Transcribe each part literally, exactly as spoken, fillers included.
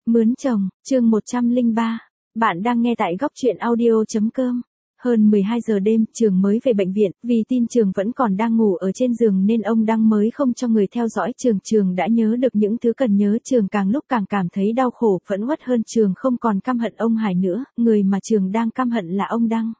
Mướn chồng, chương một trăm lẻ ba. Bạn đang nghe tại góc truyện audio chấm com. Hơn mười hai giờ đêm, Trường mới về bệnh viện, vì tin Trường vẫn còn đang ngủ ở trên giường nên ông Đăng mới không cho người theo dõi Trường. Trường đã nhớ được những thứ cần nhớ. Trường càng lúc càng cảm thấy đau khổ, phẫn uất hơn. Trường không còn căm hận ông Hải nữa, người mà Trường đang căm hận là ông Đăng.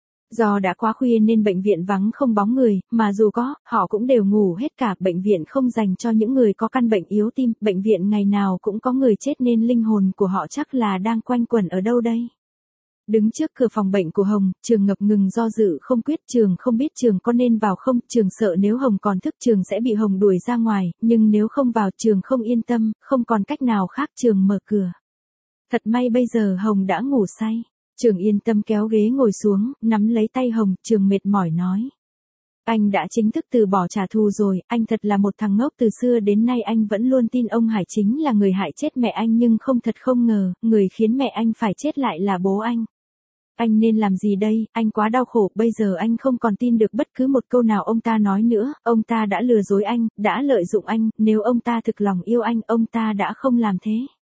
Do đã quá khuya nên bệnh viện vắng không bóng người, mà dù có, họ cũng đều ngủ hết cả. Bệnh viện không dành cho những người có căn bệnh yếu tim, bệnh viện ngày nào cũng có người chết nên linh hồn của họ chắc là đang quanh quẩn ở đâu đây. Đứng trước cửa phòng bệnh của Hồng, Trường ngập ngừng do dự không quyết. Trường không biết Trường có nên vào không. Trường sợ nếu Hồng còn thức Trường sẽ bị Hồng đuổi ra ngoài, nhưng nếu không vào Trường không yên tâm, không còn cách nào khác. Trường mở cửa. Thật may bây giờ Hồng đã ngủ say. Trường yên tâm kéo ghế ngồi xuống, nắm lấy tay Hồng. Trường mệt mỏi nói: Anh đã chính thức từ bỏ trả thù rồi, anh thật là một thằng ngốc. Từ xưa đến nay anh vẫn luôn tin ông Hải chính là người hại chết mẹ anh, nhưng không thật không ngờ, người khiến mẹ anh phải chết lại là bố anh. Anh nên làm gì đây, anh quá đau khổ, bây giờ anh không còn tin được bất cứ một câu nào ông ta nói nữa. Ông ta đã lừa dối anh, đã lợi dụng anh, nếu ông ta thực lòng yêu anh, ông ta đã không làm thế.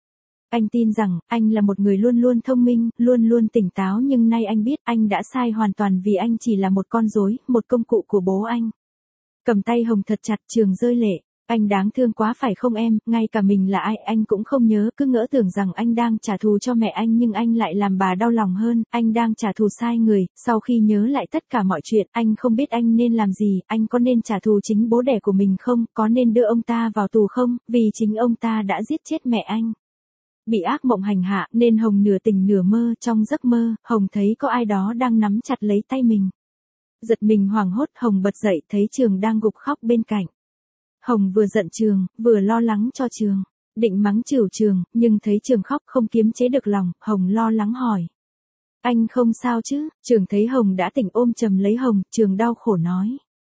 Anh tin rằng, anh là một người luôn luôn thông minh, luôn luôn tỉnh táo, nhưng nay anh biết anh đã sai hoàn toàn vì anh chỉ là một con rối, một công cụ của bố anh. Cầm tay Hồng thật chặt. Trường rơi lệ. Anh đáng thương quá phải không em, ngay cả mình là ai anh cũng không nhớ, cứ ngỡ tưởng rằng anh đang trả thù cho mẹ anh nhưng anh lại làm bà đau lòng hơn, anh đang trả thù sai người. Sau khi nhớ lại tất cả mọi chuyện, anh không biết anh nên làm gì, anh có nên trả thù chính bố đẻ của mình không, có nên đưa ông ta vào tù không, vì chính ông ta đã giết chết mẹ anh. Bị ác mộng hành hạ nên Hồng nửa tỉnh nửa mơ. Trong giấc mơ, Hồng thấy có ai đó đang nắm chặt lấy tay mình. Giật mình hoảng hốt, Hồng bật dậy thấy Trường đang gục khóc bên cạnh. Hồng vừa giận Trường, vừa lo lắng cho Trường. Định mắng chửi Trường, nhưng thấy Trường khóc không kiềm chế được lòng, Hồng lo lắng hỏi: Anh không sao chứ? Trường thấy Hồng đã tỉnh ôm chầm lấy Hồng. Trường đau khổ nói: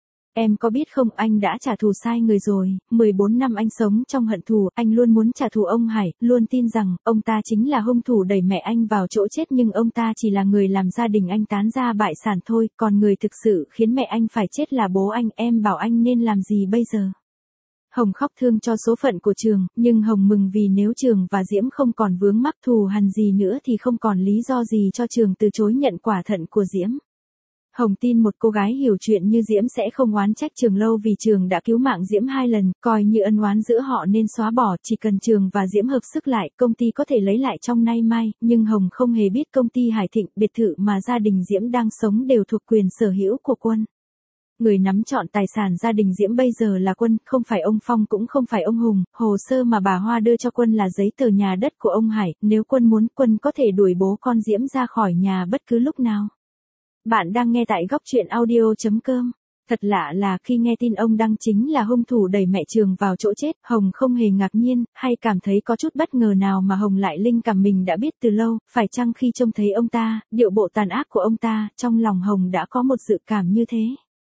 Em có biết không, anh đã trả thù sai người rồi. mười bốn năm anh sống trong hận thù, anh luôn muốn trả thù ông Hải, luôn tin rằng ông ta chính là hung thủ đẩy mẹ anh vào chỗ chết, nhưng ông ta chỉ là người làm gia đình anh tán gia bại sản thôi, còn người thực sự khiến mẹ anh phải chết là bố anh. Em bảo anh nên làm gì bây giờ? Hồng khóc thương cho số phận của Trường, nhưng Hồng mừng vì nếu Trường và Diễm không còn vướng mắc thù hằn gì nữa thì không còn lý do gì cho Trường từ chối nhận quả thận của Diễm. Hồng tin một cô gái hiểu chuyện như Diễm sẽ không oán trách Trường lâu vì Trường đã cứu mạng Diễm hai lần, coi như ân oán giữa họ nên xóa bỏ. Chỉ cần Trường và Diễm hợp sức lại, công ty có thể lấy lại trong nay mai, nhưng Hồng không hề biết công ty Hải Thịnh, biệt thự mà gia đình Diễm đang sống đều thuộc quyền sở hữu của Quân. Người nắm trọn tài sản gia đình Diễm bây giờ là Quân, không phải ông Phong cũng không phải ông Hùng. Hồ sơ mà bà Hoa đưa cho Quân là giấy tờ nhà đất của ông Hải, nếu Quân muốn, Quân có thể đuổi bố con Diễm ra khỏi nhà bất cứ lúc nào. Bạn đang nghe tại góc truyện audio chấm com. Thật lạ là khi nghe tin ông Đăng chính là hung thủ đẩy mẹ Trường vào chỗ chết, Hồng không hề ngạc nhiên, hay cảm thấy có chút bất ngờ nào mà Hồng lại linh cảm mình đã biết từ lâu. Phải chăng khi trông thấy ông ta, điệu bộ tàn ác của ông ta, trong lòng Hồng đã có một dự cảm như thế.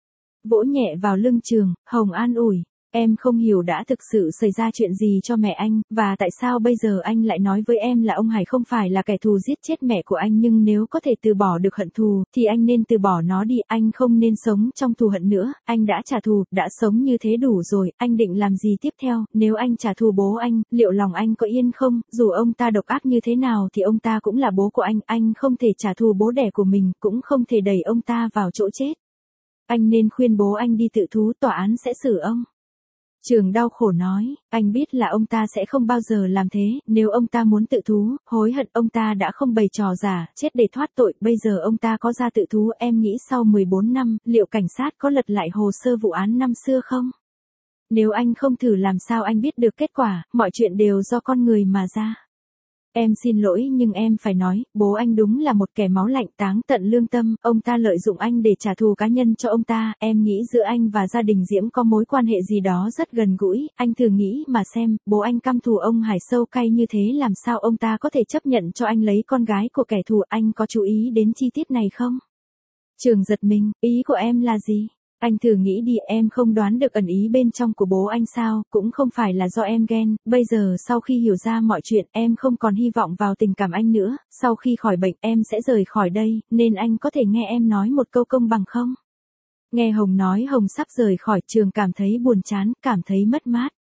Vỗ nhẹ vào lưng Trường, Hồng an ủi: Em không hiểu đã thực sự xảy ra chuyện gì cho mẹ anh, và tại sao bây giờ anh lại nói với em là ông Hải không phải là kẻ thù giết chết mẹ của anh, nhưng nếu có thể từ bỏ được hận thù, thì anh nên từ bỏ nó đi, anh không nên sống trong thù hận nữa, anh đã trả thù, đã sống như thế đủ rồi, anh định làm gì tiếp theo, nếu anh trả thù bố anh, liệu lòng anh có yên không, dù ông ta độc ác như thế nào thì ông ta cũng là bố của anh, anh không thể trả thù bố đẻ của mình, cũng không thể đẩy ông ta vào chỗ chết. Anh nên khuyên bố anh đi tự thú, tòa án sẽ xử ông. Trường đau khổ nói: Anh biết là ông ta sẽ không bao giờ làm thế, nếu ông ta muốn tự thú, hối hận ông ta đã không bày trò giả, chết để thoát tội, bây giờ ông ta có ra tự thú, em nghĩ sau mười bốn năm, liệu cảnh sát có lật lại hồ sơ vụ án năm xưa không? Nếu anh không thử làm sao anh biết được kết quả, mọi chuyện đều do con người mà ra. Em xin lỗi nhưng em phải nói, bố anh đúng là một kẻ máu lạnh táng tận lương tâm, ông ta lợi dụng anh để trả thù cá nhân cho ông ta, em nghĩ giữa anh và gia đình Diễm có mối quan hệ gì đó rất gần gũi, anh thử nghĩ mà xem, bố anh căm thù ông Hải sâu cay như thế làm sao ông ta có thể chấp nhận cho anh lấy con gái của kẻ thù, anh có chú ý đến chi tiết này không? Trường giật mình, ý của em là gì? Anh thử nghĩ đi, em không đoán được ẩn ý bên trong của bố anh sao, cũng không phải là do em ghen, bây giờ sau khi hiểu ra mọi chuyện, em không còn hy vọng vào tình cảm anh nữa, sau khi khỏi bệnh em sẽ rời khỏi đây, nên anh có thể nghe em nói một câu công bằng không? Nghe Hồng nói Hồng sắp rời khỏi, Trường cảm thấy buồn chán, cảm thấy mất mát.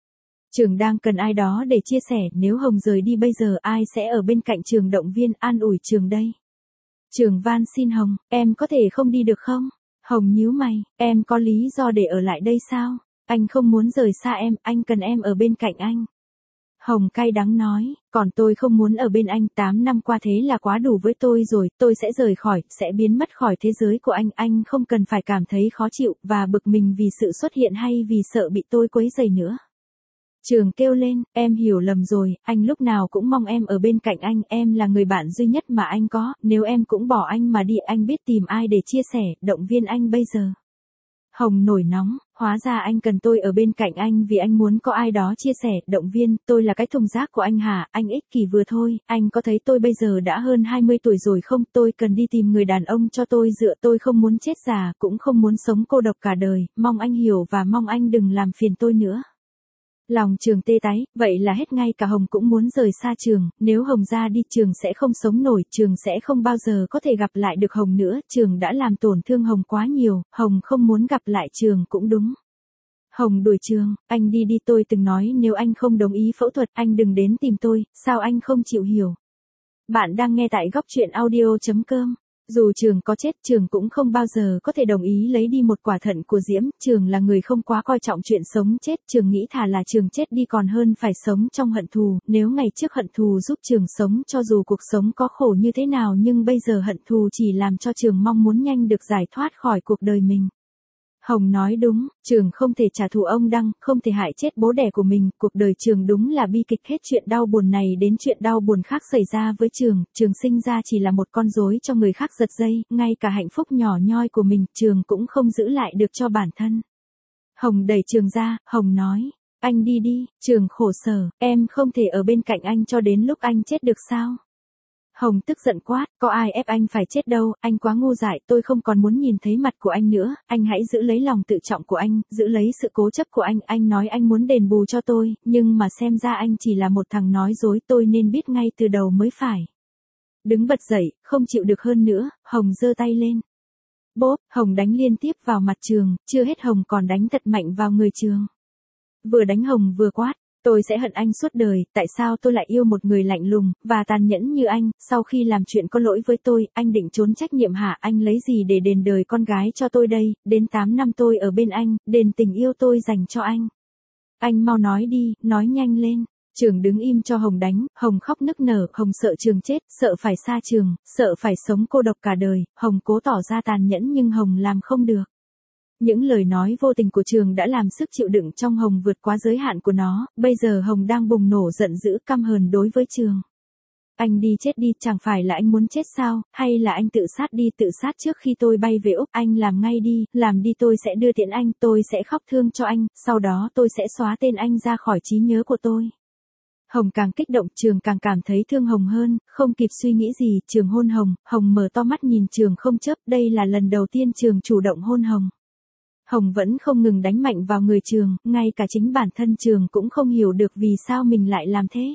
Trường đang cần ai đó để chia sẻ, nếu Hồng rời đi bây giờ ai sẽ ở bên cạnh Trường động viên an ủi Trường đây? Trường van xin Hồng, em có thể không đi được không? Hồng nhíu mày, em có lý do để ở lại đây sao? Anh không muốn rời xa em, anh cần em ở bên cạnh anh. Hồng cay đắng nói, còn tôi không muốn ở bên anh, tám năm qua thế là quá đủ với tôi rồi, tôi sẽ rời khỏi, sẽ biến mất khỏi thế giới của anh, anh không cần phải cảm thấy khó chịu và bực mình vì sự xuất hiện hay vì sợ bị tôi quấy rầy nữa. Trường kêu lên, em hiểu lầm rồi, anh lúc nào cũng mong em ở bên cạnh anh, em là người bạn duy nhất mà anh có, nếu em cũng bỏ anh mà đi anh biết tìm ai để chia sẻ, động viên anh bây giờ. Hồng nổi nóng, hóa ra anh cần tôi ở bên cạnh anh vì anh muốn có ai đó chia sẻ, động viên, tôi là cái thùng rác của anh hả, anh ích kỷ vừa thôi, anh có thấy tôi bây giờ đã hơn hai mươi tuổi rồi không, tôi cần đi tìm người đàn ông cho tôi dựa, tôi không muốn chết già, cũng không muốn sống cô độc cả đời, mong anh hiểu và mong anh đừng làm phiền tôi nữa. Lòng Trường tê tái, vậy là hết, ngay cả Hồng cũng muốn rời xa Trường, nếu Hồng ra đi Trường sẽ không sống nổi, Trường sẽ không bao giờ có thể gặp lại được Hồng nữa, Trường đã làm tổn thương Hồng quá nhiều, Hồng không muốn gặp lại Trường cũng đúng. Hồng đuổi Trường, anh đi đi, tôi từng nói nếu anh không đồng ý phẫu thuật anh đừng đến tìm tôi, sao anh không chịu hiểu? Bạn đang nghe tại góc truyện audio chấm com. Dù Trường có chết, Trường cũng không bao giờ có thể đồng ý lấy đi một quả thận của Diễm, Trường là người không quá coi trọng chuyện sống chết, Trường nghĩ thà là Trường chết đi còn hơn phải sống trong hận thù, nếu ngày trước hận thù giúp Trường sống cho dù cuộc sống có khổ như thế nào nhưng bây giờ hận thù chỉ làm cho Trường mong muốn nhanh được giải thoát khỏi cuộc đời mình. Hồng nói đúng, Trường không thể trả thù ông Đăng, không thể hại chết bố đẻ của mình, cuộc đời Trường đúng là bi kịch, hết chuyện đau buồn này đến chuyện đau buồn khác xảy ra với Trường, Trường sinh ra chỉ là một con rối cho người khác giật dây, ngay cả hạnh phúc nhỏ nhoi của mình, Trường cũng không giữ lại được cho bản thân. Hồng đẩy Trường ra, Hồng nói, anh đi đi, Trường khổ sở, em không thể ở bên cạnh anh cho đến lúc anh chết được sao? Hồng tức giận quát, có ai ép anh phải chết đâu, anh quá ngu dại, tôi không còn muốn nhìn thấy mặt của anh nữa, anh hãy giữ lấy lòng tự trọng của anh, giữ lấy sự cố chấp của anh, anh nói anh muốn đền bù cho tôi, nhưng mà xem ra anh chỉ là một thằng nói dối, tôi nên biết ngay từ đầu mới phải. Đứng bật dậy, không chịu được hơn nữa, Hồng giơ tay lên. Bốp, Hồng đánh liên tiếp vào mặt Trường, chưa hết Hồng còn đánh thật mạnh vào người Trường. Vừa đánh Hồng vừa quát. Tôi sẽ hận anh suốt đời, tại sao tôi lại yêu một người lạnh lùng, và tàn nhẫn như anh, sau khi làm chuyện có lỗi với tôi, anh định trốn trách nhiệm hả, anh lấy gì để đền đời con gái cho tôi đây, đến tám năm tôi ở bên anh, đền tình yêu tôi dành cho anh. Anh mau nói đi, nói nhanh lên. Trường đứng im cho Hồng đánh, Hồng khóc nức nở, Hồng sợ Trường chết, sợ phải xa Trường, sợ phải sống cô độc cả đời, Hồng cố tỏ ra tàn nhẫn nhưng Hồng làm không được. Những lời nói vô tình của Trường đã làm sức chịu đựng trong Hồng vượt quá giới hạn của nó, bây giờ Hồng đang bùng nổ giận dữ căm hờn đối với Trường. Anh đi chết đi, chẳng phải là anh muốn chết sao, hay là anh tự sát đi, tự sát trước khi tôi bay về Úc, anh làm ngay đi, làm đi, tôi sẽ đưa tiễn anh, tôi sẽ khóc thương cho anh, sau đó tôi sẽ xóa tên anh ra khỏi trí nhớ của tôi. Hồng càng kích động, Trường càng cảm thấy thương Hồng hơn, không kịp suy nghĩ gì, Trường hôn Hồng, Hồng mở to mắt nhìn Trường không chớp, đây là lần đầu tiên Trường chủ động hôn Hồng. Hồng vẫn không ngừng đánh mạnh vào người Trường, ngay cả chính bản thân Trường cũng không hiểu được vì sao mình lại làm thế.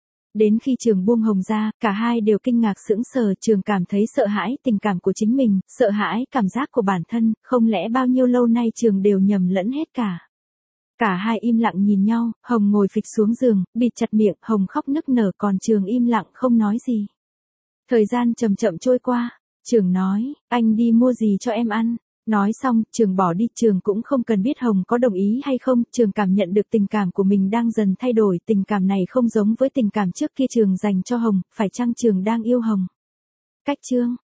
Đến khi Trường buông Hồng ra, cả hai đều kinh ngạc sững sờ, Trường cảm thấy sợ hãi tình cảm của chính mình, sợ hãi cảm giác của bản thân, không lẽ bao nhiêu lâu nay Trường đều nhầm lẫn hết cả. Cả hai im lặng nhìn nhau, Hồng ngồi phịch xuống giường, bịt chặt miệng, Hồng khóc nức nở còn Trường im lặng không nói gì. Thời gian chậm chậm trôi qua, Trường nói, anh đi mua gì cho em ăn. Nói xong, Trường bỏ đi, Trường cũng không cần biết Hồng có đồng ý hay không, Trường cảm nhận được tình cảm của mình đang dần thay đổi, tình cảm này không giống với tình cảm trước kia Trường dành cho Hồng, phải chăng Trường đang yêu Hồng? Cách chương